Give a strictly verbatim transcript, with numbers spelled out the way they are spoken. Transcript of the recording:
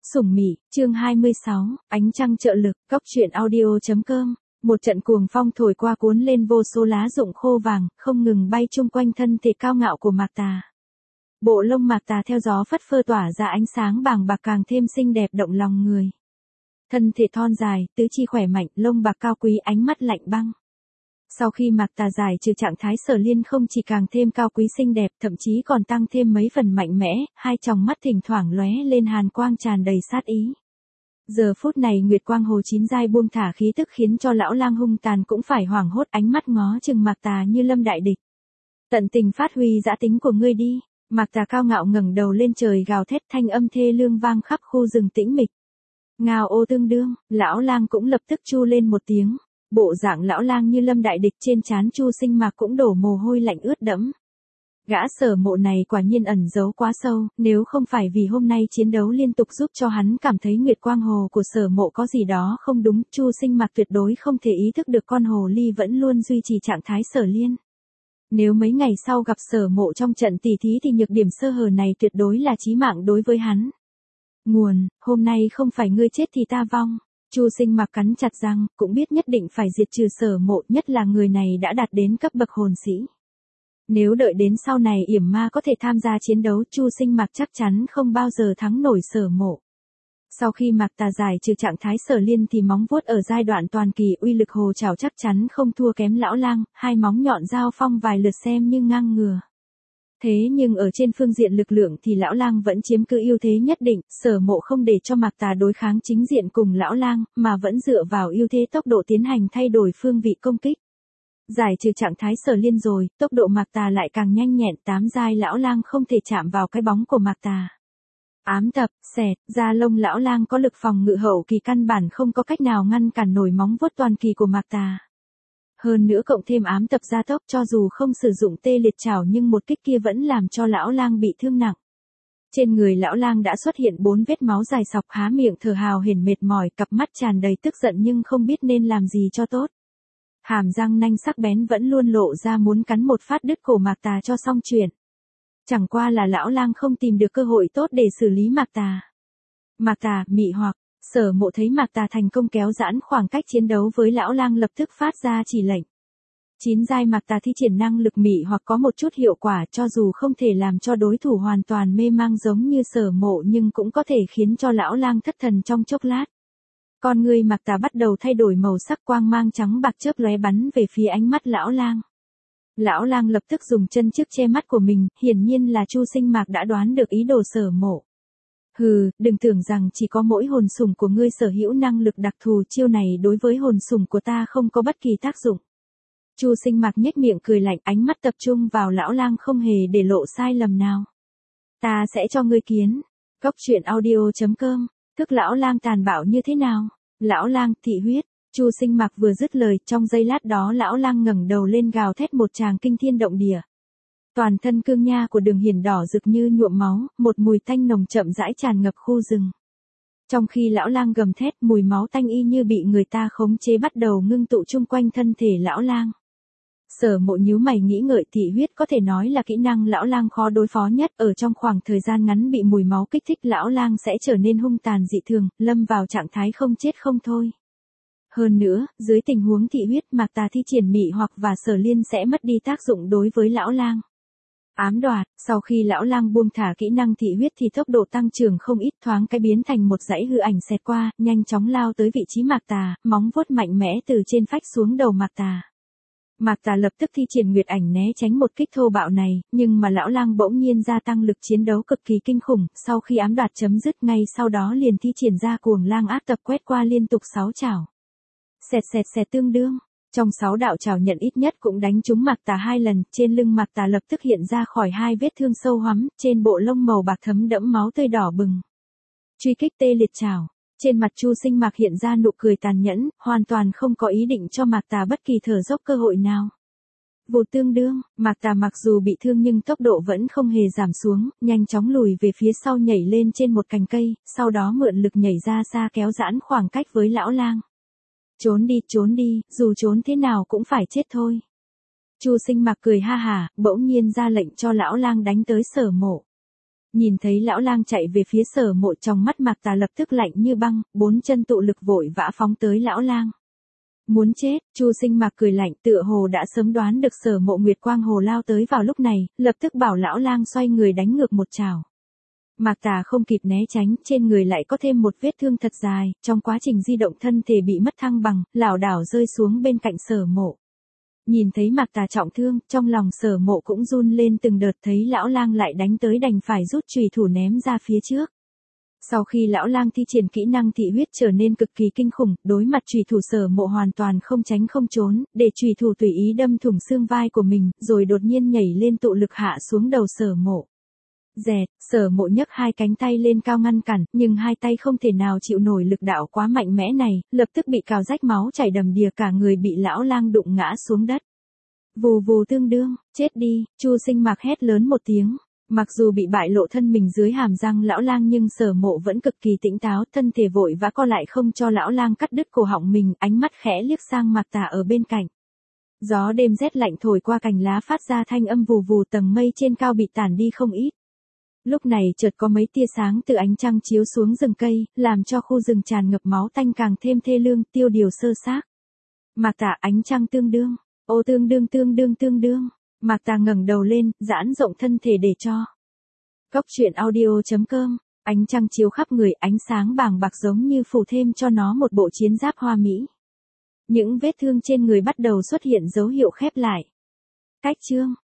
Sủng Mị, chương hai mươi sáu, ánh trăng trợ lực, cóc truyện audio.com. Một trận cuồng phong thổi qua cuốn lên vô số lá rụng khô vàng, không ngừng bay chung quanh thân thể cao ngạo của Mạc Tà. Bộ lông Mạc Tà theo gió phất phơ tỏa ra ánh sáng bàng bạc càng thêm xinh đẹp động lòng người. Thân thể thon dài, tứ chi khỏe mạnh, lông bạc cao quý, ánh mắt lạnh băng. Sau khi Mạc Tà giải trừ trạng thái Sở Liên không chỉ càng thêm cao quý xinh đẹp, thậm chí còn tăng thêm mấy phần mạnh mẽ, hai tròng mắt thỉnh thoảng lóe lên hàn quang tràn đầy sát ý. Giờ phút này Nguyệt Quang Hồ chín giai buông thả khí tức khiến cho lão lang hung tàn cũng phải hoảng hốt, ánh mắt ngó chừng Mạc Tà như lâm đại địch. Tận tình phát huy dã tính của ngươi đi. Mạc Tà cao ngạo ngẩng đầu lên trời gào thét, thanh âm thê lương vang khắp khu rừng tĩnh mịch. Ngao ô tương đương, lão lang cũng lập tức chu lên một tiếng. Bộ dạng lão lang như lâm đại địch, trên trán Chu Sinh Mạc cũng đổ mồ hôi lạnh ướt đẫm. Gã Sở Mộ này quả nhiên ẩn giấu quá sâu, nếu không phải vì hôm nay chiến đấu liên tục giúp cho hắn cảm thấy Nguyệt Quang Hồ của Sở Mộ có gì đó không đúng, Chu Sinh Mạc tuyệt đối không thể ý thức được con hồ ly vẫn luôn duy trì trạng thái Sở Liên. Nếu mấy ngày sau gặp Sở Mộ trong trận tỉ thí thì nhược điểm sơ hở này tuyệt đối là chí mạng đối với hắn. Nguồn, hôm nay không phải ngươi chết thì ta vong. Chu Sinh Mạc cắn chặt răng, cũng biết nhất định phải diệt trừ Sở Mộ, nhất là người này đã đạt đến cấp bậc hồn sĩ. Nếu đợi đến sau này yểm ma có thể tham gia chiến đấu, Chu Sinh Mạc chắc chắn không bao giờ thắng nổi Sở Mộ. Sau khi Mạc Tà giải trừ trạng thái Sở Liên thì móng vuốt ở giai đoạn toàn kỳ uy lực hồ trảo chắc chắn không thua kém lão lang, hai móng nhọn giao phong vài lượt xem như ngang ngừa. Thế nhưng ở trên phương diện lực lượng thì lão lang vẫn chiếm cứ ưu thế nhất định, Sở Mộ không để cho Mạc Tà đối kháng chính diện cùng lão lang, mà vẫn dựa vào ưu thế tốc độ tiến hành thay đổi phương vị công kích. Giải trừ trạng thái Sở Liên rồi, tốc độ Mạc Tà lại càng nhanh nhẹn, tám giai lão lang không thể chạm vào cái bóng của Mạc Tà. Ám tập, xẹt, da lông lão lang có lực phòng ngự hậu kỳ, căn bản không có cách nào ngăn cản nổi móng vuốt toàn kỳ của Mạc Tà. Hơn nữa cộng thêm ám tập gia tốc, cho dù không sử dụng tê liệt chảo nhưng một kích kia vẫn làm cho lão lang bị thương nặng. Trên người lão lang đã xuất hiện bốn vết máu dài sọc, há miệng thở hào hển mệt mỏi, cặp mắt tràn đầy tức giận nhưng không biết nên làm gì cho tốt. Hàm răng nanh sắc bén vẫn luôn lộ ra muốn cắn một phát đứt cổ Mạc Tà cho xong chuyện. Chẳng qua là lão lang không tìm được cơ hội tốt để xử lý Mạc Tà. Mạc Tà, mị hoặc, Sở Mộ thấy Mạc Tà thành công kéo giãn khoảng cách chiến đấu với lão lang lập tức phát ra chỉ lệnh. Chín giai Mạc Tà thi triển năng lực mị hoặc có một chút hiệu quả, cho dù không thể làm cho đối thủ hoàn toàn mê mang giống như Sở Mộ nhưng cũng có thể khiến cho lão lang thất thần trong chốc lát. Con người Mạc Tà bắt đầu thay đổi màu sắc, quang mang trắng bạc chớp lóe bắn về phía ánh mắt lão lang. Lão lang lập tức dùng chân trước che mắt của mình, hiển nhiên là Chu Sinh Mạc đã đoán được ý đồ Sở Mộ. Hừ, đừng tưởng rằng chỉ có mỗi hồn sủng của ngươi sở hữu năng lực đặc thù, chiêu này đối với hồn sủng của ta không có bất kỳ tác dụng. Chu Sinh Mạc nhếch miệng cười lạnh, ánh mắt tập trung vào lão lang không hề để lộ sai lầm nào. Ta sẽ cho ngươi kiến. Cóc truyện audio.com. Thức lão lang tàn bạo như thế nào? Lão lang, thị huyết. Chu Sinh Mạc vừa dứt lời, trong giây lát đó lão lang ngẩng đầu lên gào thét một tràng kinh thiên động địa. Toàn thân cương nha của Đường Hiển đỏ rực như nhuộm máu, một mùi tanh nồng chậm rãi tràn ngập khu rừng. Trong khi lão lang gầm thét, mùi máu tanh y như bị người ta khống chế bắt đầu ngưng tụ chung quanh thân thể lão lang. Sở Mộ nhíu mày nghĩ ngợi, thị huyết có thể nói là kỹ năng lão lang khó đối phó nhất, ở trong khoảng thời gian ngắn bị mùi máu kích thích lão lang sẽ trở nên hung tàn dị thường, lâm vào trạng thái không chết không thôi. Hơn nữa, dưới tình huống thị huyết, Mạc Tà thi triển mị hoặc và Sở Liên sẽ mất đi tác dụng đối với lão lang. Ám đoạt, sau khi lão lang buông thả kỹ năng thị huyết thì tốc độ tăng trưởng không ít, thoáng cái biến thành một dãy hư ảnh xẹt qua, nhanh chóng lao tới vị trí Mạc Tà, móng vuốt mạnh mẽ từ trên phách xuống đầu Mạc Tà. Mạc Tà lập tức thi triển nguyệt ảnh né tránh một kích thô bạo này, nhưng mà lão lang bỗng nhiên gia tăng lực chiến đấu cực kỳ kinh khủng, sau khi ám đoạt chấm dứt ngay sau đó liền thi triển ra cuồng lang ác tập quét qua liên tục sáu chảo. Xẹt xẹt xẹt tương đương. Trong sáu đạo trảo nhận ít nhất cũng đánh trúng Mạc Tà hai lần, trên lưng Mạc Tà lập tức hiện ra khỏi hai vết thương sâu hoắm, trên bộ lông màu bạc thấm đẫm máu tươi đỏ bừng. Truy kích tê liệt trảo. Trên mặt Chu Sinh Mạc hiện ra nụ cười tàn nhẫn, hoàn toàn không có ý định cho Mạc Tà bất kỳ thở dốc cơ hội nào. Vụt tương đương, Mạc Tà mặc dù bị thương nhưng tốc độ vẫn không hề giảm xuống, nhanh chóng lùi về phía sau nhảy lên trên một cành cây, sau đó mượn lực nhảy ra xa kéo giãn khoảng cách với lão lang. Trốn đi, trốn đi, dù trốn thế nào cũng phải chết thôi. Chu Sinh Mạc cười ha hả, bỗng nhiên ra lệnh cho lão lang đánh tới Sở Mộ. Nhìn thấy lão lang chạy về phía Sở Mộ, trong mắt Mạc Tà lập tức lạnh như băng, bốn chân tụ lực vội vã phóng tới lão lang. Muốn chết, Chu Sinh Mạc cười lạnh, tựa hồ đã sớm đoán được Sở Mộ Nguyệt Quang Hồ lao tới vào lúc này, lập tức bảo lão lang xoay người đánh ngược một chảo. Mạc Tà không kịp né tránh, trên người lại có thêm một vết thương thật dài, trong quá trình di động thân thể bị mất thăng bằng, lảo đảo rơi xuống bên cạnh Sở Mộ. Nhìn thấy Mạc Tà trọng thương, trong lòng Sở Mộ cũng run lên từng đợt, thấy lão lang lại đánh tới đành phải rút chùy thủ ném ra phía trước. Sau khi lão lang thi triển kỹ năng thị huyết trở nên cực kỳ kinh khủng, đối mặt chùy thủ Sở Mộ hoàn toàn không tránh không trốn, để chùy thủ tùy ý đâm thủng xương vai của mình, rồi đột nhiên nhảy lên tụ lực hạ xuống đầu Sở Mộ. Dẹt, Sở Mộ nhấc hai cánh tay lên cao ngăn cản, nhưng hai tay không thể nào chịu nổi lực đạo quá mạnh mẽ này, lập tức bị cào rách máu chảy đầm đìa, cả người bị lão lang đụng ngã xuống đất. Vù vù tương đương, chết đi, Chu Sinh Mạc hét lớn một tiếng. Mặc dù bị bại lộ thân mình dưới hàm răng lão lang nhưng Sở Mộ vẫn cực kỳ tỉnh táo, thân thể vội vã co lại không cho lão lang cắt đứt cổ họng mình, ánh mắt khẽ liếc sang Mạc Tà ở bên cạnh. Gió đêm rét lạnh thổi qua cành lá phát ra thanh âm vù vù, tầng mây trên cao bị tản đi không ít. Lúc này chợt có mấy tia sáng từ ánh trăng chiếu xuống rừng cây, làm cho khu rừng tràn ngập máu tanh càng thêm thê lương, tiêu điều sơ xác. Mạc Tà, ánh trăng tương đương, ô tương đương tương đương tương đương. Mạc Tà ngẩng đầu lên, giãn rộng thân thể để cho. Cốc truyện audio chấm com, ánh trăng chiếu khắp người, ánh sáng bàng bạc giống như phủ thêm cho nó một bộ chiến giáp hoa mỹ. Những vết thương trên người bắt đầu xuất hiện dấu hiệu khép lại. Cách chương